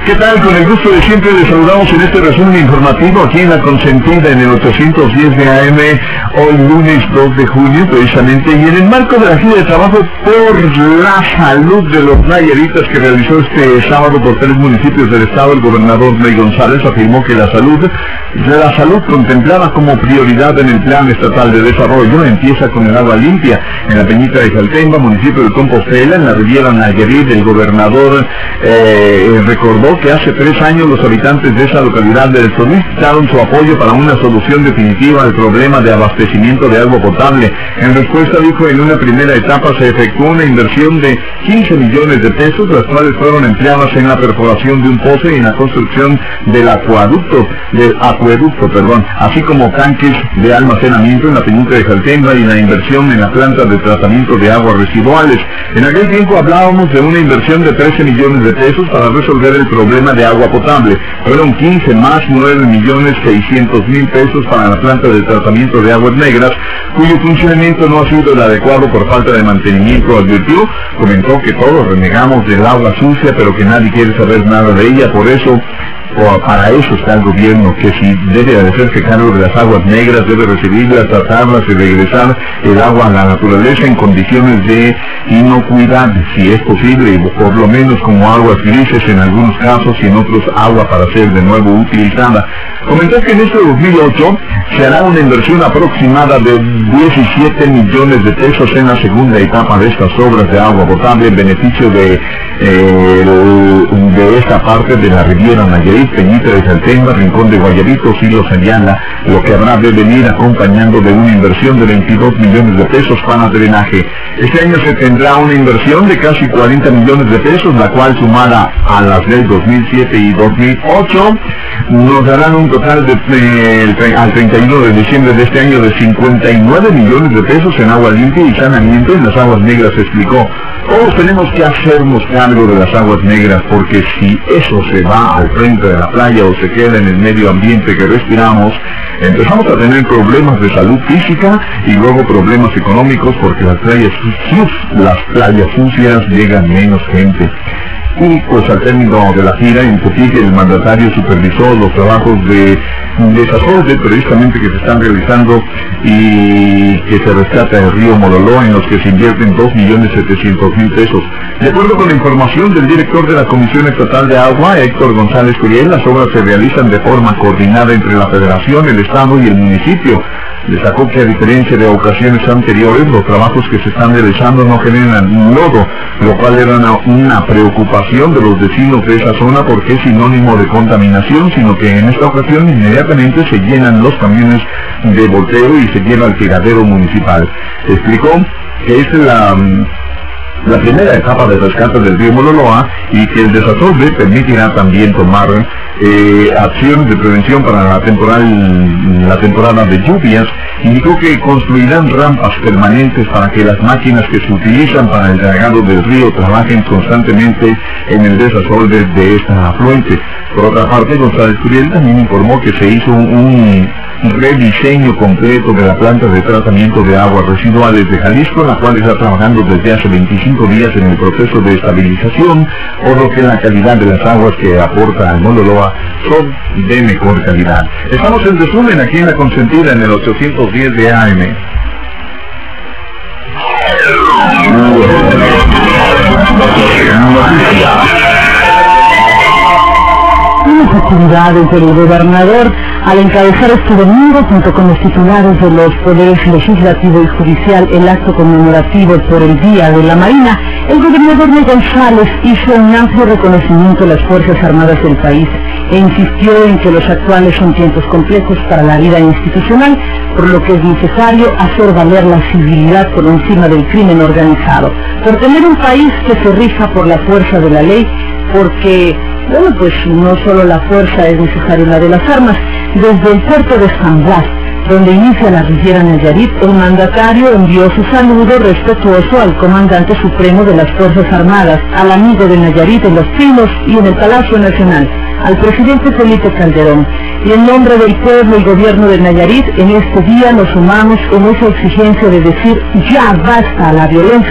¿Qué tal? Con el gusto de siempre les saludamos en este resumen informativo aquí en La Consentida en el 810 de AM, hoy lunes 2 de junio precisamente, y en el marco de la gira de trabajo por la salud de los nayaritas que realizó este sábado por 3 municipios del estado, el gobernador Ney González afirmó que la salud contemplada como prioridad en el Plan Estatal de Desarrollo empieza con el agua limpia. En la Peñita de Jaltenba, municipio de Compostela, en la Riviera Nayarit, el gobernador recordó que hace 3 años los habitantes de esa localidad solicitaron su apoyo para una solución definitiva al problema de abastecimiento de agua potable. En respuesta, dijo, en una primera etapa se efectuó una inversión de 15 millones de pesos, las cuales fueron empleadas en la perforación de un pozo y en la construcción del acueducto, así como tanques de almacenamiento en la Peñita de Jaltenba y la inversión en la planta de tratamiento de aguas residuales. En aquel tiempo hablábamos de una inversión de 13 millones de pesos para resolver el problema de agua potable. Fueron 15 más 9.600.000 pesos para la planta de tratamiento de aguas negras, cuyo funcionamiento no ha sido el adecuado por falta de mantenimiento, advirtió. Comentó que todos renegamos del agua sucia, pero que nadie quiere saber nada de ella, por eso para eso está el gobierno, que si debe de hacerse cargo de las aguas negras, debe recibirlas, tratarlas y regresar el agua a la naturaleza en condiciones de inocuidad, si es posible, por lo menos como aguas grises en algunos casos y en otros agua para ser de nuevo utilizada. Comentó que en este 2008 se hará una inversión aproximada de 17 millones de pesos en la segunda etapa de estas obras de agua potable en beneficio de esta parte de la Riviera Nayarit, Peñita de Jaltenba, Rincón de Guayabito, Silo señala lo que habrá de venir acompañando de una inversión de 22 millones de pesos para drenaje. Este año se tendrá una inversión de casi 40 millones de pesos, la cual sumada a las del 2007 y 2008 nos darán un total al 31 de diciembre de este año de 59 millones de pesos en agua limpia y saneamiento en las aguas negras, explicó. Todos tenemos que hacernos cargo de las aguas negras, porque si eso se va al frente de la playa o se queda en el medio ambiente que respiramos, empezamos a tener problemas de salud física y luego problemas económicos, porque las playas sucias llegan menos gente. Y pues al término de la gira en Tepic, el mandatario supervisó los trabajos de desastre precisamente que se están realizando y que se rescata el río Mololó, en los que se invierten 2.700.000 pesos. De acuerdo con la información del director de la Comisión Estatal de Agua, Héctor González Curiel, las obras se realizan de forma coordinada entre la Federación, el Estado y el municipio. Destacó que a diferencia de ocasiones anteriores, los trabajos que se están realizando no generan lodo, lo cual era una preocupación de los vecinos de esa zona porque es sinónimo de contaminación, sino que en esta ocasión inmediatamente se llenan los camiones de volteo y se lleva al tiradero municipal. Explicó que esta es la primera etapa de rescate del río Mololoa y que el desasolve permitirá también tomar acciones de prevención para la temporada de lluvias. Indicó que construirán rampas permanentes para que las máquinas que se utilizan para el dragado del río trabajen constantemente en el desasolve de esta afluente. Por otra parte, González Curiel también informó que se hizo un rediseño completo de la planta de tratamiento de aguas residuales de Jalisco, la cual está trabajando desde hace 25 días en el proceso de estabilización, por lo que la calidad de las aguas que aporta al Mololoa son de mejor calidad. Estamos en resumen aquí en La Consentida en el 810 de AM. Unas actividades del gobernador al encabezar este domingo, junto con los titulares de los poderes legislativo y judicial, el acto conmemorativo por el Día de la Marina. El gobernador Ney González hizo un amplio reconocimiento a las Fuerzas Armadas del país e insistió en que los actuales son tiempos complejos para la vida institucional, por lo que es necesario hacer valer la civilidad por encima del crimen organizado, por tener un país que se rija por la fuerza de la ley, porque bueno, pues no solo la fuerza es necesaria, la de las armas. Desde el puerto de San Blas, donde inicia la Riviera Nayarit, el mandatario envió su saludo respetuoso al comandante supremo de las Fuerzas Armadas, al amigo de Nayarit en Los Pinos y en el Palacio Nacional, al presidente Felipe Calderón. Y en nombre del pueblo y gobierno de Nayarit, en este día nos sumamos en esa exigencia de decir ya basta a la violencia,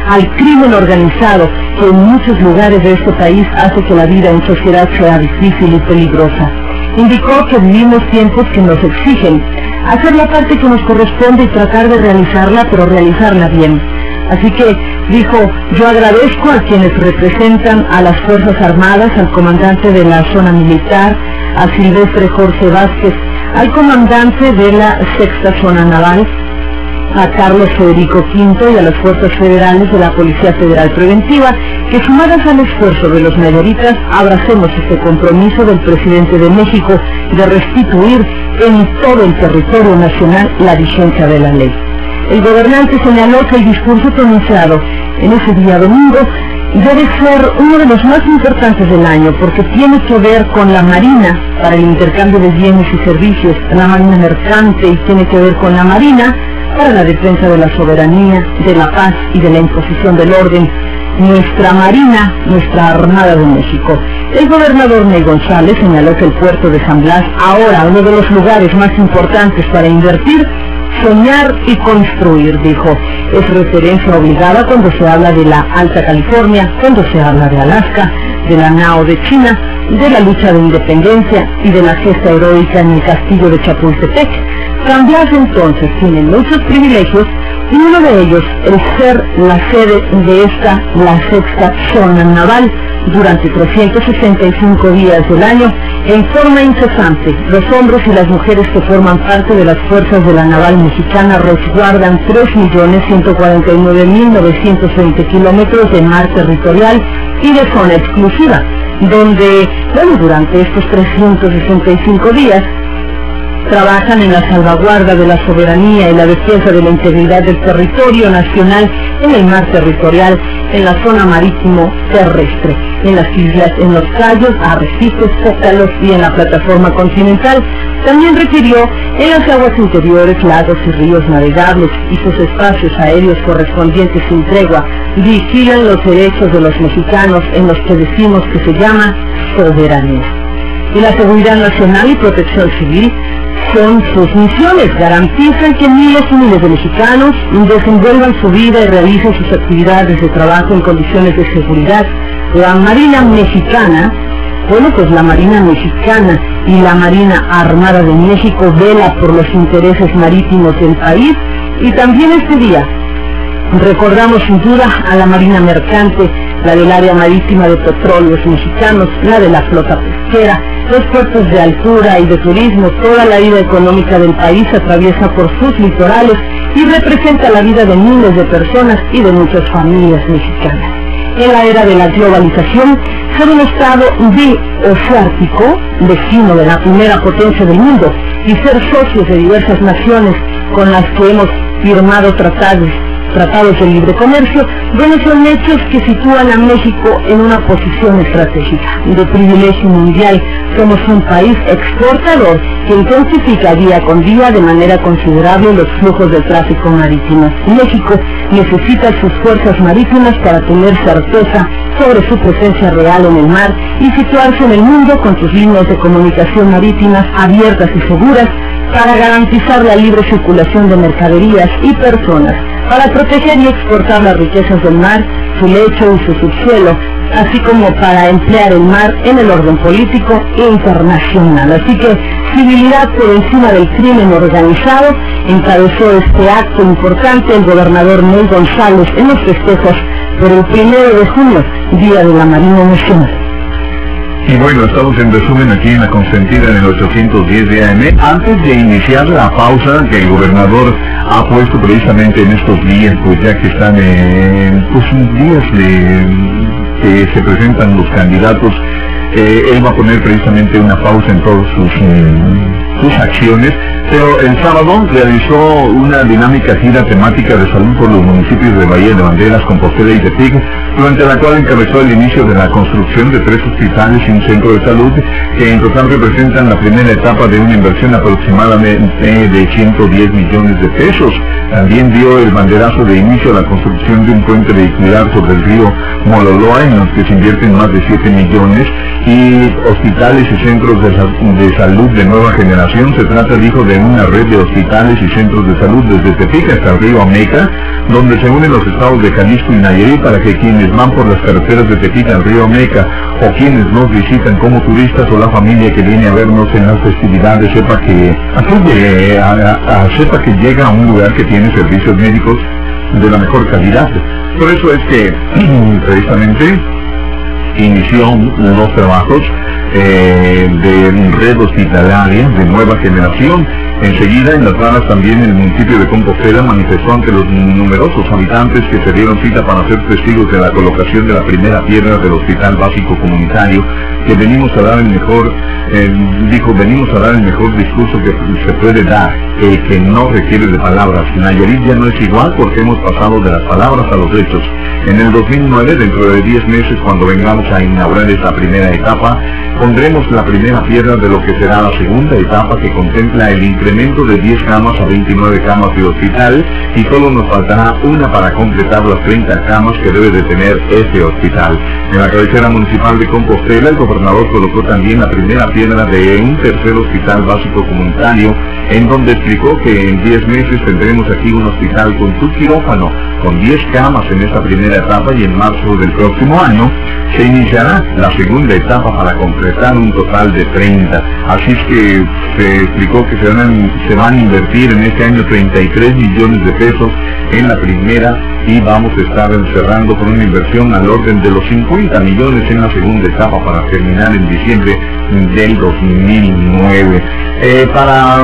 al crimen organizado que en muchos lugares de este país hace que la vida en sociedad sea difícil y peligrosa. Indicó que vivimos tiempos que nos exigen hacer la parte que nos corresponde y tratar de realizarla, pero realizarla bien. Así que dijo: yo agradezco a quienes representan a las Fuerzas Armadas, al comandante de la zona militar, a Silvestre Jorge Vázquez, al comandante de la Sexta Zona Naval, a Carlos Federico V y a las Fuerzas Federales de la Policía Federal Preventiva, que sumadas al esfuerzo de los mayoritas, abracemos este compromiso del presidente de México de restituir en todo el territorio nacional la vigencia de la ley. El gobernante señaló que el discurso pronunciado en ese día domingo debe ser uno de los más importantes del año, porque tiene que ver con la Marina para el intercambio de bienes y servicios, la Marina mercante, y tiene que ver con la Marina para la defensa de la soberanía, de la paz y de la imposición del orden. Nuestra Marina, nuestra Armada de México. El gobernador Ney González señaló que el puerto de San Blas, ahora uno de los lugares más importantes para invertir, soñar y construir, dijo. Es referencia obligada cuando se habla de la Alta California, cuando se habla de Alaska, de la Nao de China, de la lucha de independencia y de la gesta heroica en el castillo de Chapultepec. San Blas entonces tiene muchos privilegios, y uno de ellos el ser la sede de esta, la Sexta Zona Naval, durante 365 días del año, en forma incesante. Los hombres y las mujeres que forman parte de las fuerzas de la Naval Mexicana resguardan 3.149.920 kilómetros de mar territorial y de zona exclusiva, donde, durante estos 365 días, trabajan en la salvaguarda de la soberanía y la defensa de la integridad del territorio nacional en el mar territorial, en la zona marítimo terrestre, en las islas, en los cayos, arrecifes, zócalos y en la plataforma continental. También requirió en las aguas interiores, lagos y ríos navegables y sus espacios aéreos correspondientes sin tregua, vigilan los derechos de los mexicanos en los que decimos que se llama soberanía. Y la seguridad nacional y protección civil son sus misiones, garantizan que miles y miles de mexicanos desenvuelvan su vida y realicen sus actividades de trabajo en condiciones de seguridad. La Marina Mexicana, la Marina Mexicana y la Marina Armada de México vela por los intereses marítimos del país, y también este día recordamos sin duda a la Marina Mercante, la del área marítima de petróleos mexicanos, la de la flota pesquera, los puertos de altura y de turismo. Toda la vida económica del país atraviesa por sus litorales y representa la vida de miles de personas y de muchas familias mexicanas. En la era de la globalización, ser un estado bioceánico, vecino de la primera potencia del mundo, y ser socios de diversas naciones con las que hemos firmado tratados de libre comercio, son hechos que sitúan a México en una posición estratégica de privilegio mundial. Somos un país exportador que intensifica día con día de manera considerable los flujos de tráfico marítimo. México necesita sus fuerzas marítimas para tener certeza sobre su presencia real en el mar y situarse en el mundo con sus líneas de comunicación marítimas abiertas y seguras para garantizar la libre circulación de mercaderías y personas, para proteger y exportar las riquezas del mar, su lecho y su subsuelo, así como para emplear el mar en el orden político internacional. Así que civilidad por encima del crimen organizado. Encabezó este acto importante el gobernador Ney González en los festejos por el 1 de junio, Día de la Marina Nacional. Y bueno, estamos en resumen aquí en La Consentida en el 810 de AM. Antes de iniciar la pausa que el gobernador ha puesto precisamente en estos días, pues ya que están en días que se presentan los candidatos, él va a poner precisamente una pausa en todas sus acciones. Pero el sábado realizó una dinámica gira temática de salud por los municipios de Bahía de Banderas, Compostela y Tepic, durante la cual encabezó el inicio de la construcción de 3 hospitales y un centro de salud, que en total representan la primera etapa de una inversión aproximadamente de 110 millones de pesos. También dio el banderazo de inicio a la construcción de un puente vehicular sobre el río Mololoa, en los que se invierten más de 7 millones, y hospitales y centros de salud de nueva generación. Se trata, dijo, de una red de hospitales y centros de salud desde Tepic hasta el río Ameca, donde se unen los estados de Jalisco y Nayarit para que quienes van por las carreteras de Tepic al río Ameca o quienes nos visitan como turistas o la familia que viene a vernos en las festividades sepa que llega a un lugar que tiene servicios médicos de la mejor calidad. Por eso es que precisamente inició los trabajos de red hospitalaria de nueva generación. Enseguida, en las raras también el municipio de Compostela manifestó ante los numerosos habitantes que se dieron cita para ser testigos de la colocación de la primera piedra del Hospital Básico Comunitario, que venimos a dar el mejor, venimos a dar el mejor discurso que se puede dar, que no requiere de palabras. Nayarit ya no es igual porque hemos pasado de las palabras a los hechos. En el 2009, dentro de 10 meses, cuando vengamos a inaugurar esta primera etapa, pondremos la primera piedra de lo que será la segunda etapa, que contempla el incremento de 10 camas a 29 camas de hospital, y solo nos faltará una para completar las 30 camas que debe de tener este hospital. En la cabecera municipal de Compostela, el gobernador colocó también la primera piedra de un tercer hospital básico comunitario, en donde explicó que en 10 meses tendremos aquí un hospital con su quirófano, con 10 camas en esta primera etapa, y en marzo del próximo año se iniciará la segunda etapa para completar un total de 30. Así es que se explicó que se van a invertir en este año 33 millones de pesos en la primera, y vamos a estar cerrando con una inversión al orden de los 50 millones en la segunda etapa para terminar en diciembre del 2009. Para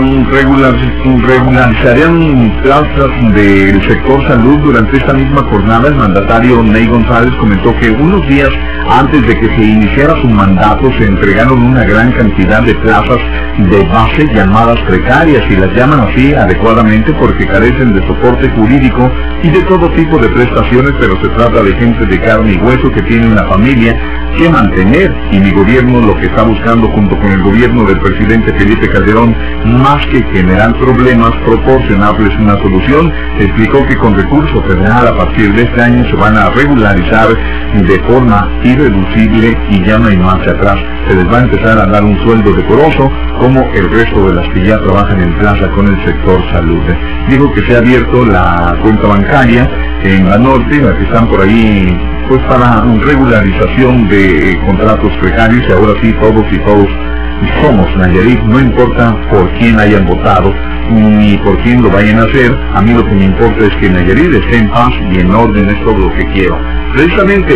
regularizarán plazas del sector salud. Durante esta misma jornada, el mandatario Ney González comentó que unos días antes de que se iniciara su mandato se entregaron una gran cantidad de plazas de base llamadas precarias, y las llaman así adecuadamente porque carecen de soporte jurídico y de todo tipo de prestaciones, pero se trata de gente de carne y hueso que tiene una familia que mantener, y mi gobierno lo que está buscando junto con el gobierno del presidente Felipe Calderón, más que generar problemas, proporcionarles una solución. Explicó que con recursos federal a partir de este año se van a regularizar de forma irreducible y ya no hay marcha atrás. Se les va a empezar a dar un sueldo decoroso como el resto de las que ya trabajan en plaza con el sector salud. Dijo que se ha abierto la cuenta bancaria en la norte, la que están por ahí, pues para regularización de contratos precarios, y ahora sí todos somos Nayarit, no importa por quién hayan votado ni por quién lo vayan a hacer. A mí lo que me importa es que Nayarit esté en paz y en orden, es todo lo que quiero. Precisamente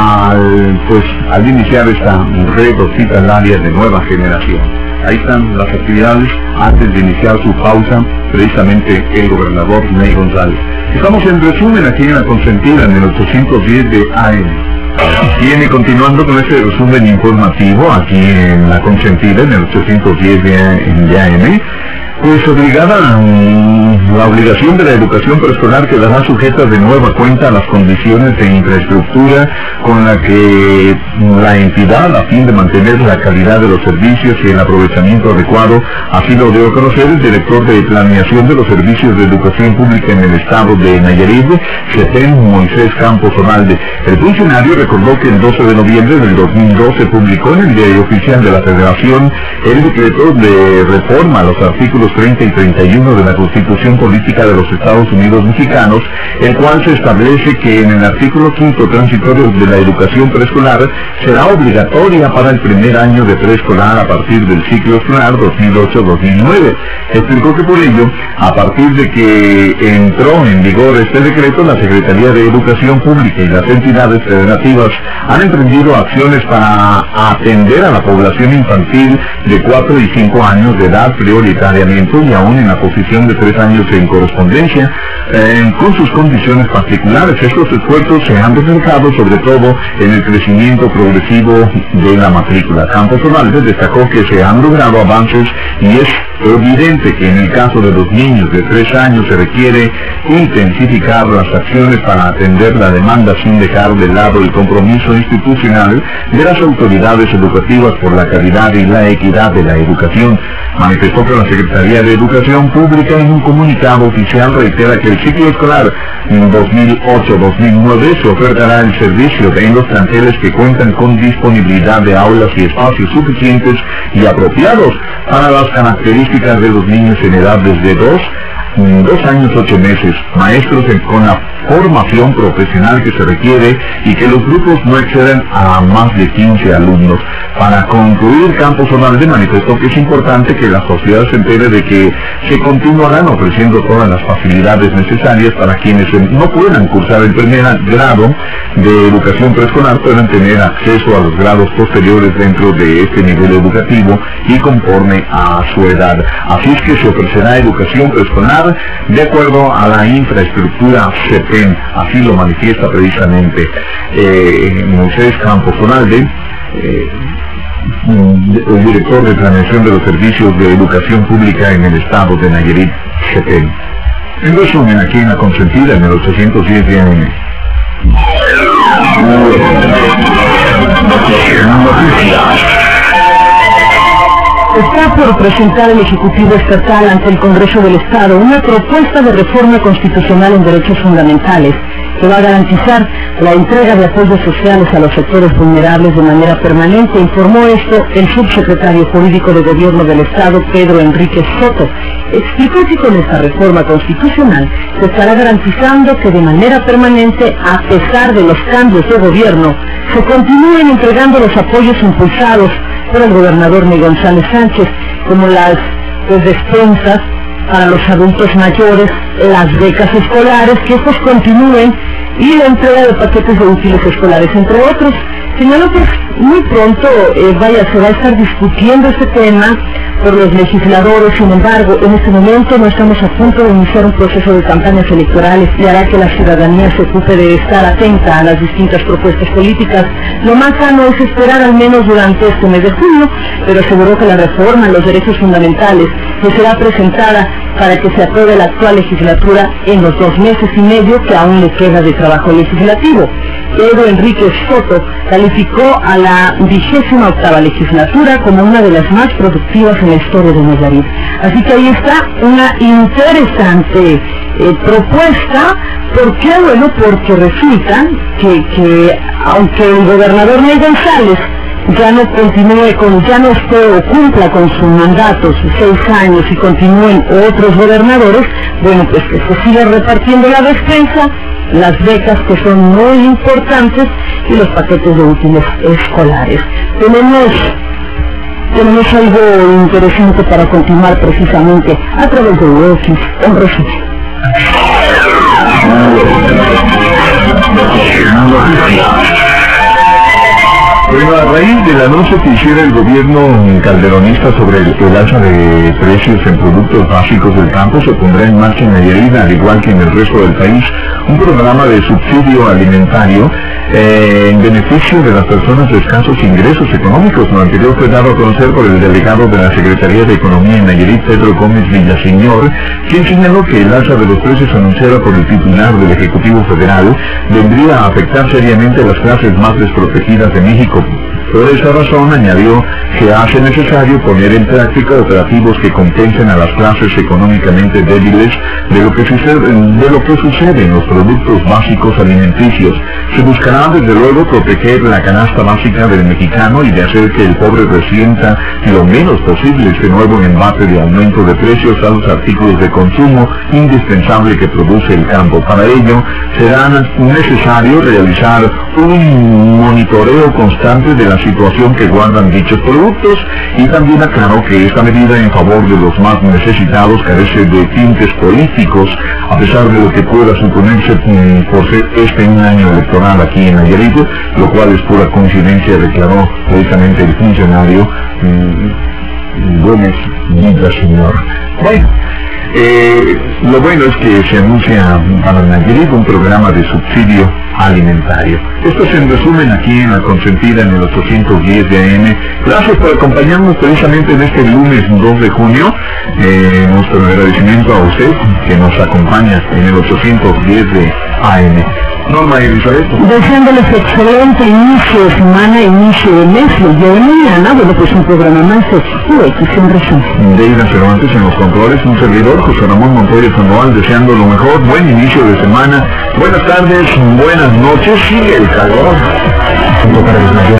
al iniciar esta red hospitalaria de nueva generación, ahí están las actividades antes de iniciar su pausa, precisamente el gobernador Ney González. Estamos en resumen aquí en La Consentida, en el 810 de AM. Viene continuando con este resumen informativo aquí en La Consentida, en el 810 de AM. Pues la obligación de la educación preescolar quedará sujeta de nueva cuenta a las condiciones de infraestructura con la que la entidad, a fin de mantener la calidad de los servicios y el aprovechamiento adecuado, así lo dio a conocer el director de Planeación de los Servicios de Educación Pública en el estado de Nayarit, Chetén Moisés Campos Onalde. El funcionario recordó que el 12 de noviembre del 2002 se publicó en el Diario Oficial de la Federación el decreto de reforma a los artículos 30 y 31 de la Constitución Política de los Estados Unidos Mexicanos, el cual se establece que en el artículo 5 transitorio de la educación preescolar será obligatoria para el primer año de preescolar a partir del ciclo escolar 2008-2009. Explicó que por ello, a partir de que entró en vigor este decreto, la Secretaría de Educación Pública y las entidades federativas han emprendido acciones para atender a la población infantil de 4 y 5 años de edad prioritariamente, y aún en la posición de 3 años en correspondencia, con sus condiciones particulares. Estos esfuerzos se han reflejado sobre todo en el crecimiento progresivo de la matrícula. Campos Onalde destacó que se han logrado avances, y es evidente que en el caso de los niños de 3 años se requiere intensificar las acciones para atender la demanda sin dejar de lado el compromiso institucional de las autoridades educativas por la calidad y la equidad de la educación. Manifestó que la Secretaría de Educación Pública, en un comunicado comunicado oficial reitera que el ciclo escolar 2008-2009 se ofertará el servicio en los planteles que cuentan con disponibilidad de aulas y espacios suficientes y apropiados para las características de los niños en edad desde 2 años 8 meses, maestros con la formación profesional que se requiere y que los grupos no excedan a más de 15 alumnos. Para concluir, Campos Zonalde manifestó que es importante que la sociedad se entere de que se continuarán ofreciendo todas las facilidades necesarias para quienes no puedan cursar el primer grado de educación preescolar, puedan tener acceso a los grados posteriores dentro de este nivel educativo y conforme a su edad. Así es que se ofrecerá educación preescolar de acuerdo a la infraestructura CEPEN, así lo manifiesta precisamente Moisés Campos Zonalde, el director de planeación de los servicios de educación pública en el estado de Nayarit, CEPEN. En resumen, aquí en La Consentida, en el 810 de AM. Está por presentar el Ejecutivo Estatal ante el Congreso del Estado una propuesta de reforma constitucional en derechos fundamentales que va a garantizar la entrega de apoyos sociales a los sectores vulnerables de manera permanente. Informó esto el subsecretario jurídico de Gobierno del Estado, Pedro Enrique Soto. Explicó que con esta reforma constitucional se estará garantizando que de manera permanente, a pesar de los cambios de gobierno, se continúen entregando los apoyos impulsados por el gobernador Miguel González Sánchez, como las despensas para los adultos mayores, las becas escolares, que estos continúen, y la entrega de paquetes de útiles escolares, entre otros. Señaló que muy pronto se va a estar discutiendo este tema por los legisladores. Sin embargo, en este momento no estamos a punto de iniciar un proceso de campañas electorales y hará que la ciudadanía se ocupe de estar atenta a las distintas propuestas políticas. Lo más sano es esperar al menos durante este mes de junio, pero aseguró que la reforma en los derechos fundamentales pues será presentada para que se apruebe la actual legislatura en los 2 meses y medio que aún le queda de trabajo legislativo. Pedro Enrique Soto calificó a la 28ª legislatura como una de las más productivas en la historia de Nayarit. Así que ahí está una interesante propuesta. ¿Por qué? Bueno, porque resulta que aunque el gobernador Miguel González ya no esté o cumpla con su mandato, sus 6 años, y continúen otros gobernadores, bueno, pues que se siga repartiendo la despensa, las becas, que son muy importantes, y los paquetes de útiles escolares. Tenemos algo interesante para continuar precisamente a través de UOSIS, en resumen. Bueno, a raíz del anuncio que hiciera el gobierno calderonista sobre el alza de precios en productos básicos del campo, se pondrá en marcha en Nayarit, al igual que en el resto del país, un programa de subsidio alimentario en beneficio de las personas de escasos ingresos económicos. Lo anterior fue dado a conocer por el delegado de la Secretaría de Economía en Nayarit, Pedro Gómez Villaseñor, quien señaló que el alza de los precios anunciada por el titular del Ejecutivo Federal vendría a afectar seriamente a las clases más desprotegidas de México. Por esa razón, añadió que hace necesario poner en práctica operativos que compensen a las clases económicamente débiles de lo que sucede en los productos básicos alimenticios. Se buscará, desde luego, proteger la canasta básica del mexicano y de hacer que el pobre resienta lo menos posible este nuevo embate de aumento de precios a los artículos de consumo indispensable que produce el campo. Para ello, será necesario realizar un monitoreo constante de la situación que guardan dichos productos, y también aclaró que esta medida en favor de los más necesitados carece de tintes políticos, a pesar de lo que pueda suponerse por ser un año electoral aquí en Nayarit, lo cual es pura coincidencia, declaró precisamente el funcionario Gómez Villaseñor. Bueno, lo bueno es que se anuncia para Nayarit un programa de subsidio alimentario. Esto es en resumen aquí en La Consentida, en el 810 de AM. Gracias por acompañarnos precisamente en este lunes 2 de junio. Nuestro agradecimiento a usted que nos acompaña en el 810 de AM. Norma Elizabeth. Deseándoles excelente inicio de semana, inicio de mes, y el día de mañana, bueno, pues un programa más de UX en resumen. Deida Cervantes en los controles, un servidor, José Ramón Montoya Sandoval, deseando lo mejor, buen inicio de semana, buenas tardes, buenas noches, sigue el calor.